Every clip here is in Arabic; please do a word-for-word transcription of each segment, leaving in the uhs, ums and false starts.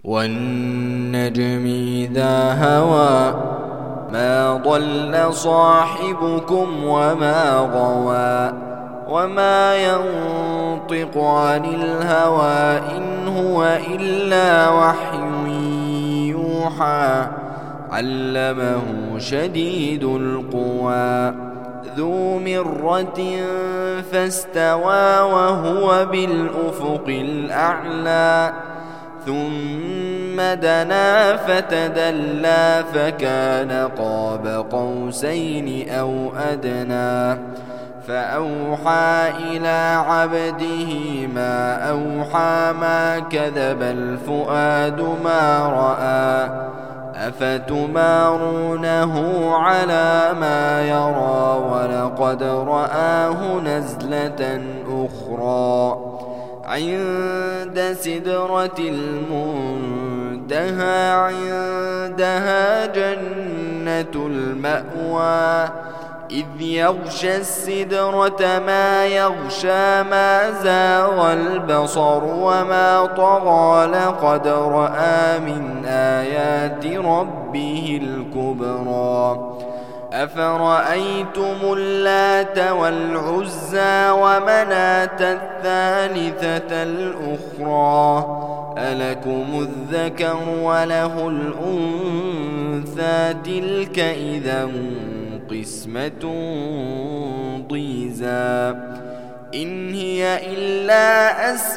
والنجم إذا هوى ما ضل صاحبكم وما غوى وما ينطق عن الهوى إن هو إلا وحي يوحى علمه شديد القوى ذو مرة فاستوى وهو بالأفق الأعلى ثم دنا فتدلى فكان قاب قوسين أو أدنى فأوحى إلى عبده ما أوحى ما كذب الفؤاد ما رأى أفتمارونه على ما يرى ولقد رآه نزلة أخرى عند سدرة المنتهى عندها جنة المأوى إذ يغشى السدرة ما يغشى ما زاغ البصر وما طغى لقد رأى من آيات ربه الكبرى أفرأيتم اللات والعزى ومناة الثالثة الأخرى ألكم الذكر وله الأنثى تلك إذا قسمة ضيزى إن هي إلا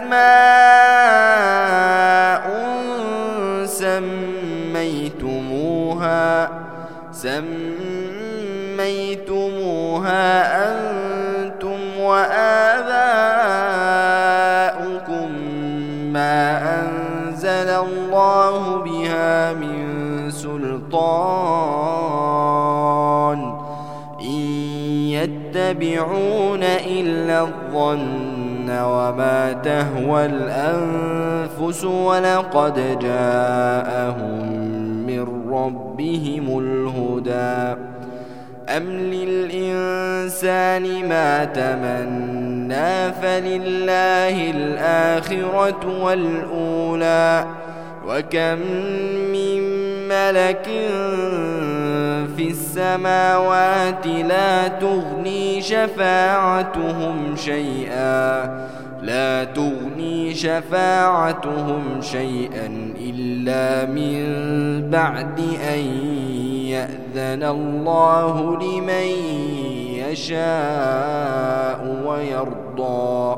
أسماء سميتموها سميتموها أنتم وآباؤكم ما أنزل الله بها من سلطان إن يتبعون إلا الظن وما تهوى الأنفس ولقد جاءهم من ربهم الهدى أم للإنسان ما تمنى فلله الآخرة والأولى وكم من ملك في السماوات لا تغني شفاعتهم شيئا لا تغني شفاعتهم شيئا إلا من بعد أن يأذن الله لمن يشاء ويرضى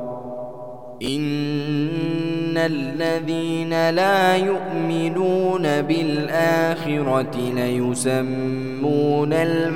إن الذين لا يؤمنون بالآخرة ليسمون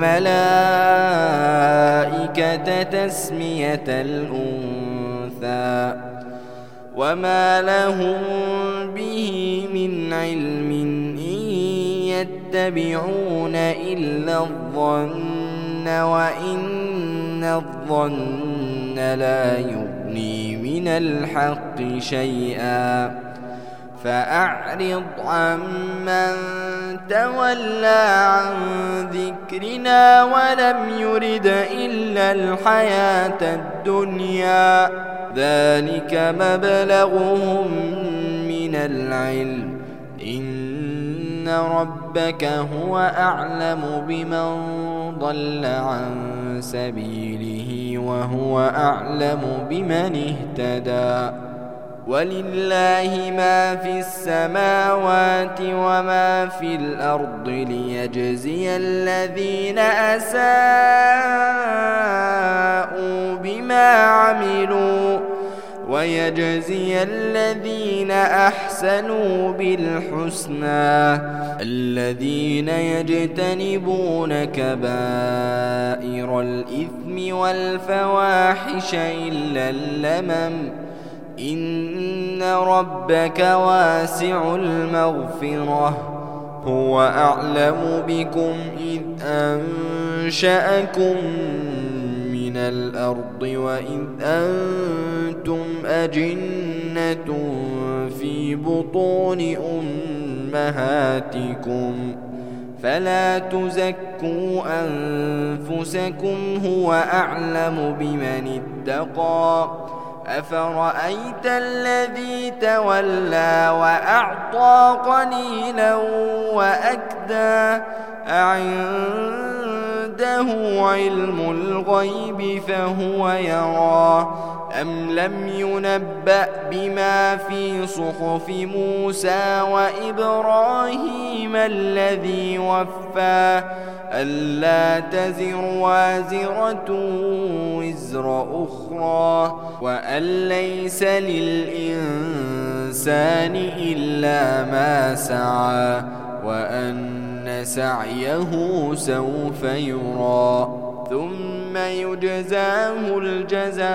الملائكة تسمية الأنثى وما لهم به من علم إن يتبعون إلا الظن وإن الظن لا يغني من الحق شيئا فأعرض عمن تولى عن ذكرنا ولم يرد إلا الحياة الدنيا ذلك مبلغهم من العلم إن ربك هو أعلم بمن ضل عن سبيله وهو أعلم بمن اهتدى ولله ما في السماوات وما في الأرض ليجزي الذين أساءوا بما عملوا ويجزي الذين أحسنوا بالحسنى الذين يجتنبون كبائر الإثم والفواحش إلا اللمم إن ربك واسع المغفرة هو أعلم بكم إذ أنشأكم من الأرض وإذ أنتم أجنة في بطون أمهاتكم فلا تزكوا أنفسكم هو أعلم بمن اتقى أفرأيت الذي تولى وأعطى قليلا وأكدى أعنده علم الغيب فهو يرى أم لم ينبأ بما في صحف موسى وإبراهيم الذي وفى ألا تزر وازرة وزر أخرى وأن ليس للإنسان إلا ما سعى وأن سعيه سوف يرى ثم يجزاه الجزاء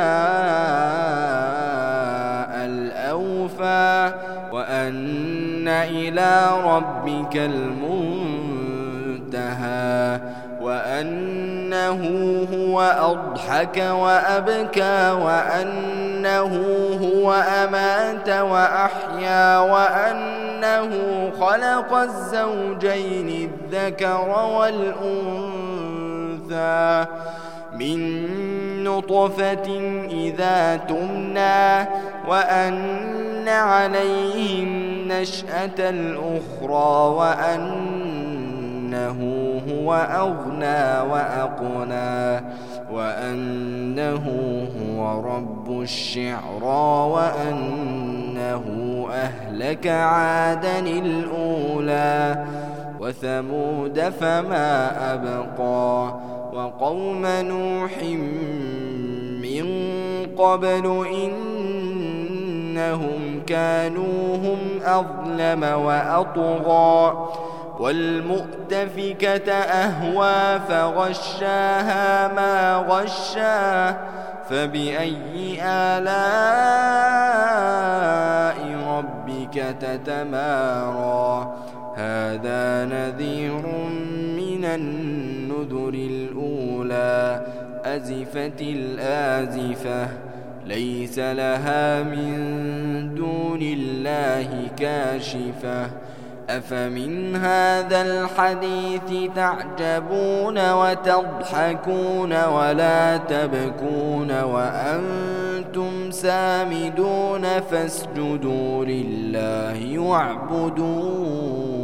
الأوفى وأن إلى ربك المنتهى وأنه هو أضحك وأبكى وأنه هو أمات وأحيا وأنه خلق الزوجين الذكر والأنثى من نطفة إذا تمنى وأن عليه النشأة الأخرى وأنه هو أغنى وأقنى وأنه هو رب الشعرى وأنه أهلك عادا الأولى وثمود فما أبقى وقوم نوح من قبل إنهم كانوا هم أظلم وأطغى والمؤتفكة أهوى فغشاها ما غشا فبأي آلاء ربك تتمارى هذا نذير من النذر الأولى أزفت الآزفة ليس لها من دون الله كاشفة أفمن هذا الحديث تعجبون وتضحكون ولا تبكون وأنتم سامدون فاسجدوا لله واعبدون